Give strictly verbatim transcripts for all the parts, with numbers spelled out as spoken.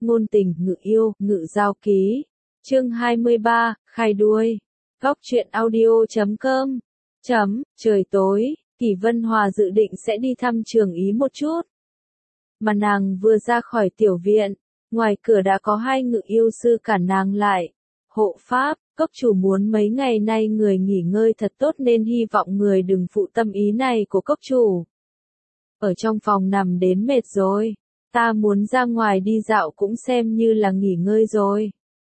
ngôn tình ngự yêu, ngự giao ký. Chương hai mươi ba, khai đuôi. Góc truyện audio chấm com. Chấm, trời tối, Kỷ Vân Hòa dự định sẽ đi thăm Trường Ý một chút. Mà nàng vừa ra khỏi tiểu viện, ngoài cửa đã có hai ngự yêu sư cản nàng lại. Hộ pháp, cốc chủ muốn mấy ngày nay người nghỉ ngơi thật tốt nên hy vọng người đừng phụ tâm ý này của cốc chủ. Ở trong phòng nằm đến mệt rồi, ta muốn ra ngoài đi dạo cũng xem như là nghỉ ngơi rồi.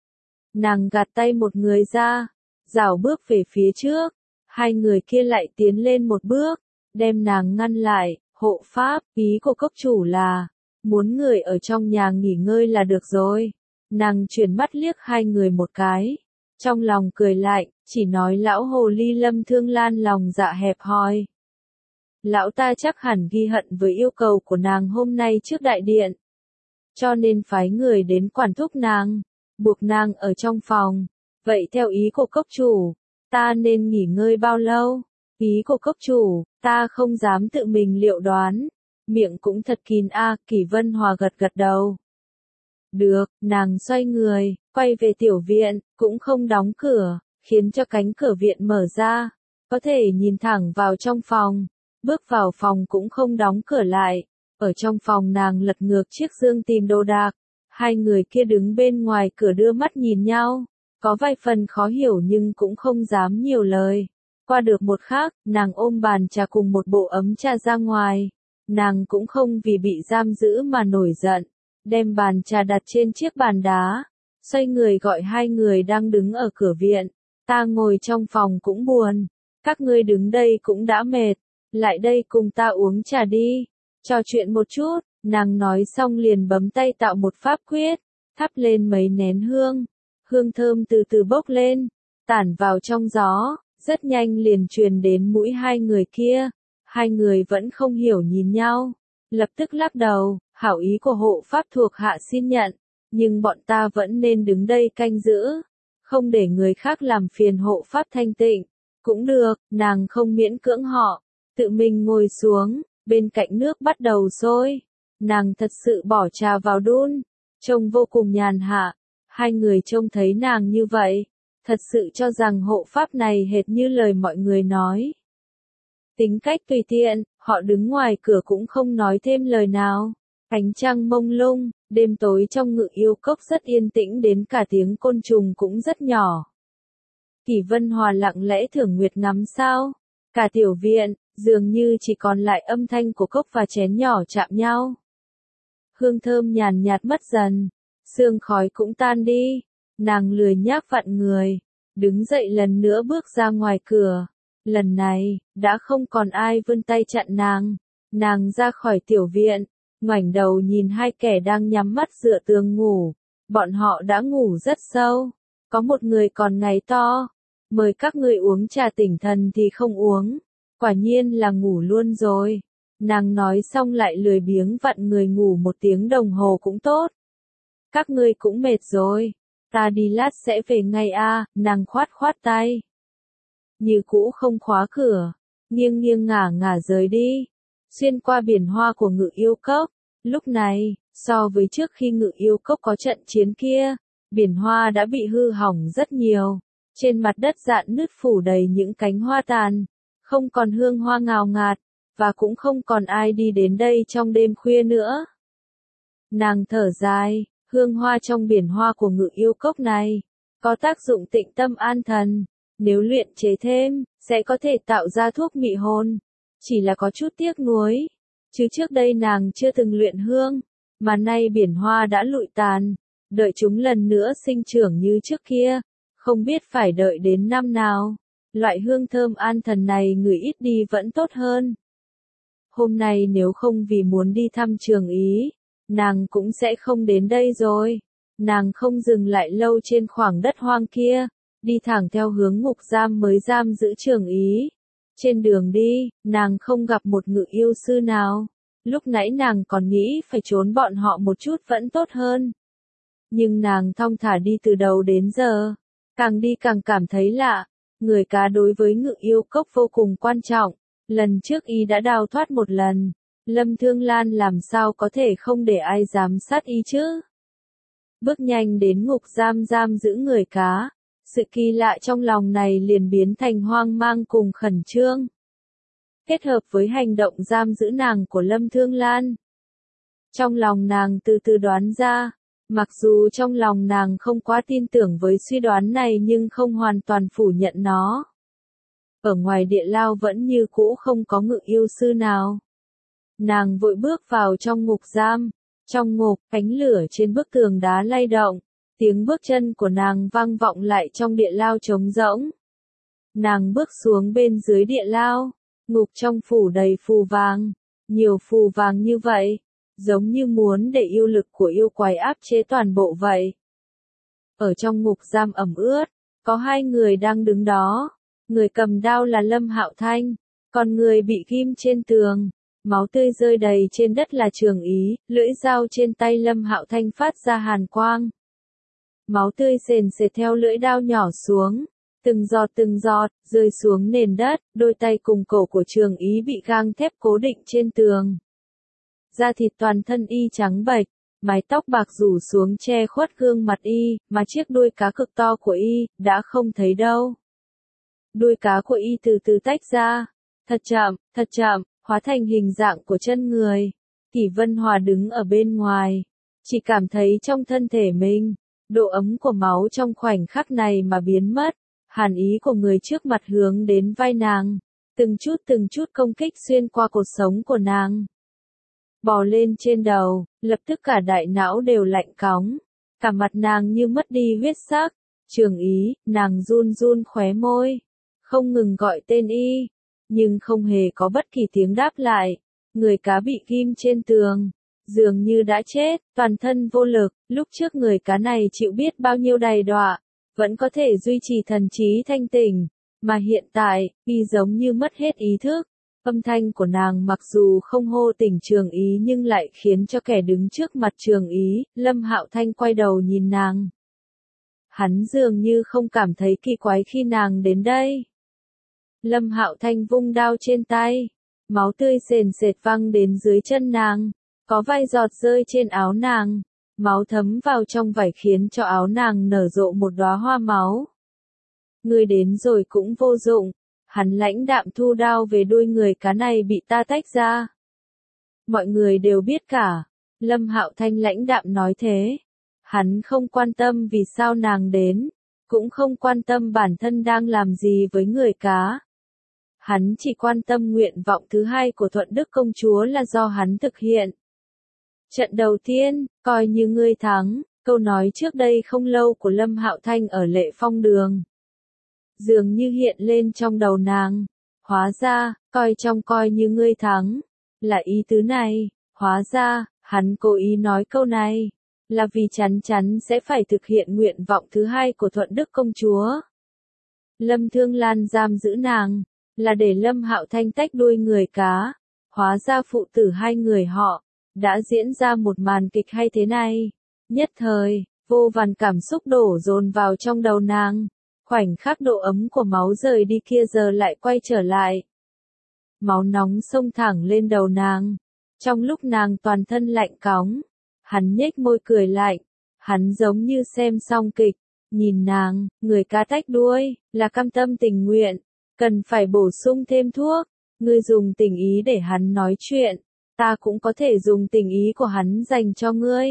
Nàng gạt tay một người ra, rảo bước về phía trước, hai người kia lại tiến lên một bước, đem nàng ngăn lại. Hộ pháp, ý của cốc chủ là, muốn người ở trong nhà nghỉ ngơi là được rồi. Nàng chuyển mắt liếc hai người một cái, trong lòng cười lạnh, chỉ nói lão hồ ly Lâm Thương Lan lòng dạ hẹp hòi. Lão ta chắc hẳn ghi hận với yêu cầu của nàng hôm nay trước đại điện, cho nên phái người đến quản thúc nàng, buộc nàng ở trong phòng. Vậy theo ý của cốc chủ, ta nên nghỉ ngơi bao lâu? Ý của cốc chủ, ta không dám tự mình liệu đoán. Miệng cũng thật kín a, à, Kỷ Vân Hòa gật gật đầu. Được, nàng xoay người, quay về tiểu viện, cũng không đóng cửa, khiến cho cánh cửa viện mở ra, có thể nhìn thẳng vào trong phòng. Bước vào phòng cũng không đóng cửa lại. Ở trong phòng nàng lật ngược chiếc giường tìm đồ đạc. Hai người kia đứng bên ngoài cửa đưa mắt nhìn nhau, có vài phần khó hiểu nhưng cũng không dám nhiều lời. Qua được một khắc, nàng ôm bàn trà cùng một bộ ấm trà ra ngoài. Nàng cũng không vì bị giam giữ mà nổi giận, đem bàn trà đặt trên chiếc bàn đá, xoay người gọi hai người đang đứng ở cửa viện. Ta ngồi trong phòng cũng buồn, các ngươi đứng đây cũng đã mệt, lại đây cùng ta uống trà đi, trò chuyện một chút. Nàng nói xong liền bấm tay tạo một pháp quyết, thắp lên mấy nén hương, hương thơm từ từ bốc lên, tản vào trong gió, rất nhanh liền truyền đến mũi hai người kia. Hai người vẫn không hiểu nhìn nhau, lập tức lắc đầu, hảo ý của hộ pháp thuộc hạ xin nhận, nhưng bọn ta vẫn nên đứng đây canh giữ, không để người khác làm phiền hộ pháp thanh tịnh. Cũng được, nàng không miễn cưỡng họ, tự mình ngồi xuống, bên cạnh nước bắt đầu sôi. Nàng thật sự bỏ trà vào đun, trông vô cùng nhàn hạ. Hai người trông thấy nàng như vậy, thật sự cho rằng hộ pháp này hệt như lời mọi người nói. Tính cách tùy tiện, họ đứng ngoài cửa cũng không nói thêm lời nào. Ánh trăng mông lung, đêm tối trong ngự yêu cốc rất yên tĩnh đến cả tiếng côn trùng cũng rất nhỏ. Kỷ Vân Hòa lặng lẽ thưởng nguyệt ngắm sao. Cả tiểu viện, dường như chỉ còn lại âm thanh của cốc và chén nhỏ chạm nhau. Hương thơm nhàn nhạt mất dần, sương khói cũng tan đi. Nàng lười nhác vặn người, đứng dậy lần nữa bước ra ngoài cửa. Lần này, đã không còn ai vươn tay chặn nàng. Nàng ra khỏi tiểu viện, ngoảnh đầu nhìn hai kẻ đang nhắm mắt dựa tường ngủ. Bọn họ đã ngủ rất sâu, có một người còn ngáy to. Mời các ngươi uống trà tỉnh thần thì không uống, quả nhiên là ngủ luôn rồi. Nàng nói xong lại lười biếng vặn người ngủ một tiếng đồng hồ cũng tốt. Các ngươi cũng mệt rồi, ta đi lát sẽ về ngay a, à, nàng khoát khoát tay. Như cũ không khóa cửa, nghiêng nghiêng ngả ngả rời đi, xuyên qua biển hoa của ngự yêu cốc. Lúc này, so với trước khi ngự yêu cốc có trận chiến kia, biển hoa đã bị hư hỏng rất nhiều. Trên mặt đất rạn nứt phủ đầy những cánh hoa tàn, không còn hương hoa ngào ngạt, và cũng không còn ai đi đến đây trong đêm khuya nữa. Nàng thở dài, hương hoa trong biển hoa của ngự yêu cốc này, có tác dụng tịnh tâm an thần. Nếu luyện chế thêm, sẽ có thể tạo ra thuốc mị hồn. Chỉ là có chút tiếc nuối, chứ trước đây nàng chưa từng luyện hương, mà nay biển hoa đã lụi tàn, đợi chúng lần nữa sinh trưởng như trước kia, không biết phải đợi đến năm nào. Loại hương thơm an thần này ngửi ít đi vẫn tốt hơn. Hôm nay nếu không vì muốn đi thăm Trường Ý, nàng cũng sẽ không đến đây rồi. Nàng không dừng lại lâu trên khoảng đất hoang kia, đi thẳng theo hướng ngục giam mới giam giữ Trường Ý. Trên đường đi, nàng không gặp một ngự yêu sư nào. Lúc nãy nàng còn nghĩ phải trốn bọn họ một chút vẫn tốt hơn. Nhưng nàng thong thả đi từ đầu đến giờ, càng đi càng cảm thấy lạ. Người cá đối với ngự yêu cốc vô cùng quan trọng. Lần trước y đã đào thoát một lần, Lâm Thương Lan làm sao có thể không để ai giám sát y chứ? bước nhanh đến ngục giam giam giữ người cá. Sự kỳ lạ trong lòng này liền biến thành hoang mang cùng khẩn trương. Kết hợp với hành động giam giữ nàng của Lâm Thương Lan. Trong lòng nàng từ từ đoán ra, mặc dù trong lòng nàng không quá tin tưởng với suy đoán này nhưng không hoàn toàn phủ nhận nó. Ở ngoài địa lao vẫn như cũ không có ngự yêu sư nào. Nàng vội bước vào trong ngục giam. Trong ngục, cánh lửa trên bức tường đá lay động. Tiếng bước chân của nàng vang vọng lại trong địa lao trống rỗng. Nàng bước xuống bên dưới địa lao. Ngục trong phủ đầy phù vàng. Nhiều phù vàng như vậy. Giống như muốn để yêu lực của yêu quái áp chế toàn bộ vậy. Ở trong ngục giam ẩm ướt. Có hai người đang đứng đó. Người cầm đao là Lâm Hạo Thanh. Còn người bị ghim trên tường. Máu tươi rơi đầy trên đất là Trường Ý. Lưỡi dao trên tay Lâm Hạo Thanh phát ra hàn quang. Máu tươi sền sệt theo lưỡi dao nhỏ xuống. Từng giọt từng giọt, rơi xuống nền đất. Đôi tay cùng cổ của Trường Ý bị gang thép cố định trên tường. Da thịt toàn thân y trắng bệch. Mái tóc bạc rủ xuống che khuất gương mặt y. Mà chiếc đuôi cá cực to của y, đã không thấy đâu. Đuôi cá của y từ từ tách ra. Thật chậm, thật chậm, hóa thành hình dạng của chân người. Kỷ Vân Hòa đứng ở bên ngoài. Chỉ cảm thấy trong thân thể mình, độ ấm của máu trong khoảnh khắc này mà biến mất. Hàn ý của người trước mặt hướng đến vai nàng. Từng chút từng chút công kích xuyên qua cột sống của nàng. Bò lên trên đầu, lập tức cả đại não đều lạnh cóng. Cả mặt nàng như mất đi huyết sắc. Trường Ý, nàng run run khóe môi. Không ngừng gọi tên y. Nhưng không hề có bất kỳ tiếng đáp lại. Người cá bị ghim trên tường. Dường như đã chết, toàn thân vô lực. Lúc trước người cá này chịu biết bao nhiêu đầy đọa. Vẫn có thể duy trì thần trí thanh tỉnh. Mà hiện tại, y giống như mất hết ý thức. Âm thanh của nàng mặc dù không hô tỉnh Trường Ý nhưng lại khiến cho kẻ đứng trước mặt Trường Ý, Lâm Hạo Thanh quay đầu nhìn nàng. Hắn dường như không cảm thấy kỳ quái khi nàng đến đây. Lâm Hạo Thanh vung đao trên tay. Máu tươi sền sệt văng đến dưới chân nàng. Có vài giọt rơi trên áo nàng. Máu thấm vào trong vải khiến cho áo nàng nở rộ một đóa hoa máu. Người đến rồi cũng vô dụng. Hắn lãnh đạm thu đao về đuôi người cá này bị ta tách ra. Mọi người đều biết cả. Lâm Hạo Thanh lãnh đạm nói thế. Hắn không quan tâm vì sao nàng đến. Cũng không quan tâm bản thân đang làm gì với người cá. Hắn chỉ quan tâm nguyện vọng thứ hai của Thuận Đức công chúa là do hắn thực hiện. Trận đầu tiên, coi như ngươi thắng, câu nói trước đây không lâu của Lâm Hạo Thanh ở Lệ Phong Đường. Dường như hiện lên trong đầu nàng. Hóa ra, coi trong coi như ngươi thắng. Là ý tứ này. Hóa ra, hắn cố ý nói câu này. Là vì chắn chắn sẽ phải thực hiện nguyện vọng thứ hai của Thuận Đức công chúa. Lâm Thương Lan giam giữ nàng. Là để Lâm Hạo Thanh tách đuôi người cá. Hóa ra phụ tử hai người họ. Đã diễn ra một màn kịch hay thế này. Nhất thời, vô vàn cảm xúc đổ dồn vào trong đầu nàng. Khoảnh khắc độ ấm của máu rời đi kia giờ lại quay trở lại. Máu nóng xông thẳng lên đầu nàng. Trong lúc nàng toàn thân lạnh cóng. Hắn nhếch môi cười lạnh. Hắn giống như xem xong kịch. Nhìn nàng, người cá tách đuôi, là cam tâm tình nguyện. Cần phải bổ sung thêm thuốc. Ngươi dùng tình ý để hắn nói chuyện. Ta cũng có thể dùng tình ý của hắn dành cho ngươi.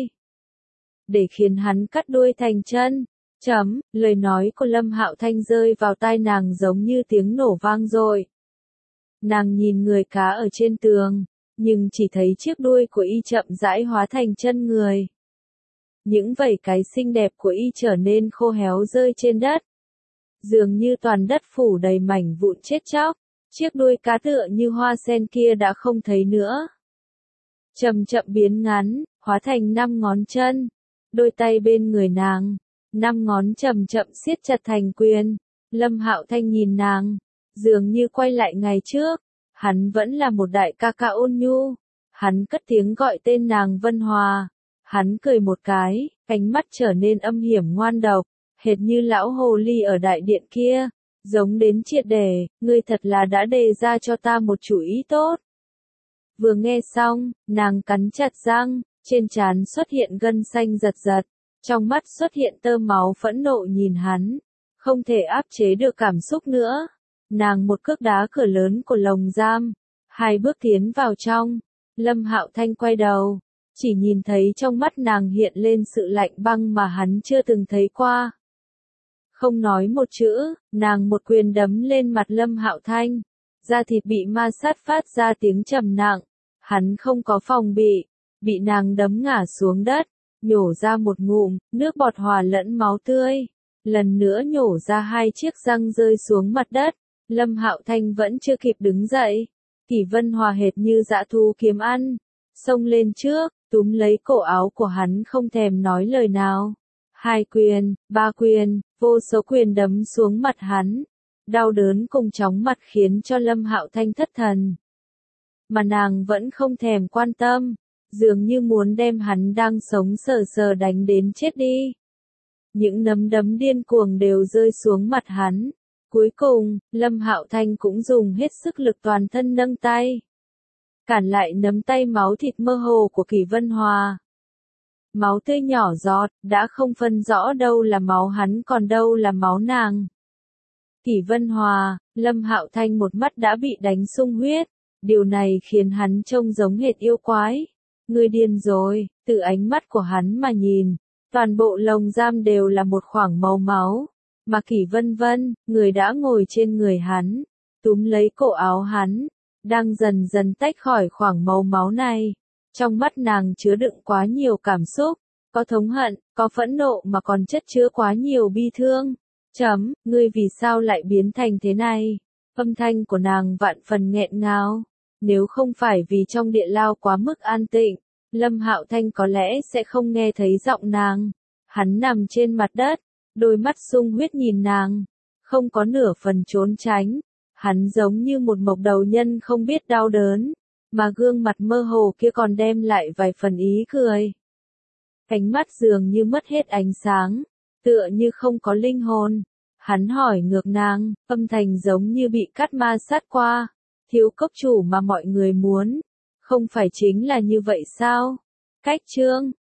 Để khiến hắn cắt đuôi thành chân. Chấm, lời nói của Lâm Hạo Thanh rơi vào tai nàng giống như tiếng nổ vang dội. Nàng nhìn người cá ở trên tường, nhưng chỉ thấy chiếc đuôi của y chậm rãi hóa thành chân người. Những vảy cái xinh đẹp của y trở nên khô héo rơi trên đất. Dường như toàn đất phủ đầy mảnh vụn chết chóc, chiếc đuôi cá tựa như hoa sen kia đã không thấy nữa. Chậm chậm biến ngắn, hóa thành năm ngón chân. Đôi tay bên người nàng. Năm ngón chậm chậm siết chặt thành quyền. Lâm Hạo Thanh nhìn nàng, dường như quay lại ngày trước. Hắn vẫn là một đại ca ca ôn nhu. Hắn cất tiếng gọi tên nàng Vân Hòa. Hắn cười một cái, ánh mắt trở nên âm hiểm ngoan độc, hệt như lão hồ ly ở đại điện kia, giống đến triệt để. Ngươi thật là đã đề ra cho ta một chủ ý tốt. Vừa nghe xong, nàng cắn chặt răng, trên trán xuất hiện gân xanh giật giật. trong mắt xuất hiện tơ máu phẫn nộ nhìn hắn, không thể áp chế được cảm xúc nữa. Nàng một cước đá cửa lớn của lồng giam, hai bước tiến vào trong. Lâm Hạo Thanh quay đầu, chỉ nhìn thấy trong mắt nàng hiện lên sự lạnh băng mà hắn chưa từng thấy qua. Không nói một chữ, nàng một quyền đấm lên mặt Lâm Hạo Thanh, da thịt bị ma sát phát ra tiếng trầm nặng. Hắn không có phòng bị, bị nàng đấm ngã xuống đất, nhổ ra một ngụm, nước bọt hòa lẫn máu tươi. Lần nữa nhổ ra hai chiếc răng rơi xuống mặt đất. Lâm Hạo Thanh vẫn chưa kịp đứng dậy. Kỷ Vân Hòa hệt như dã thú kiếm ăn, xông lên trước, túm lấy cổ áo của hắn không thèm nói lời nào. Hai quyền, ba quyền, vô số quyền đấm xuống mặt hắn. Đau đớn cùng chóng mặt khiến cho Lâm Hạo Thanh thất thần. Mà nàng vẫn không thèm quan tâm, dường như muốn đem hắn đang sống sờ sờ đánh đến chết đi. Những nắm đấm điên cuồng đều rơi xuống mặt hắn. Cuối cùng, Lâm Hạo Thanh cũng dùng hết sức lực toàn thân nâng tay, cản lại nắm tay máu thịt mơ hồ của Kỷ Vân Hòa. Máu tươi nhỏ giọt, đã không phân rõ đâu là máu hắn còn đâu là máu nàng. Kỷ Vân Hòa, Lâm Hạo Thanh một mắt đã bị đánh sung huyết, điều này khiến hắn trông giống hệt yêu quái. Ngươi điên rồi, từ ánh mắt của hắn mà nhìn, toàn bộ lồng giam đều là một khoảng màu máu. Mà Kỷ Vân Vân, người đã ngồi trên người hắn, túm lấy cổ áo hắn, đang dần dần tách khỏi khoảng màu máu này. Trong mắt nàng chứa đựng quá nhiều cảm xúc, có thống hận, có phẫn nộ mà còn chất chứa quá nhiều bi thương. Chấm, ngươi vì sao lại biến thành thế này? Âm thanh của nàng vạn phần nghẹn ngào. Nếu không phải vì trong địa lao quá mức an tịnh, Lâm Hạo Thanh có lẽ sẽ không nghe thấy giọng nàng. Hắn nằm trên mặt đất, đôi mắt sung huyết nhìn nàng, không có nửa phần trốn tránh. Hắn giống như một mộc đầu nhân không biết đau đớn, mà gương mặt mơ hồ kia còn đem lại vài phần ý cười. Cánh mắt dường như mất hết ánh sáng, tựa như không có linh hồn. Hắn hỏi ngược nàng, âm thanh giống như bị cắt ma sát qua. Thiếu cốc chủ mà mọi người muốn, không phải chính là như vậy sao? Cách chương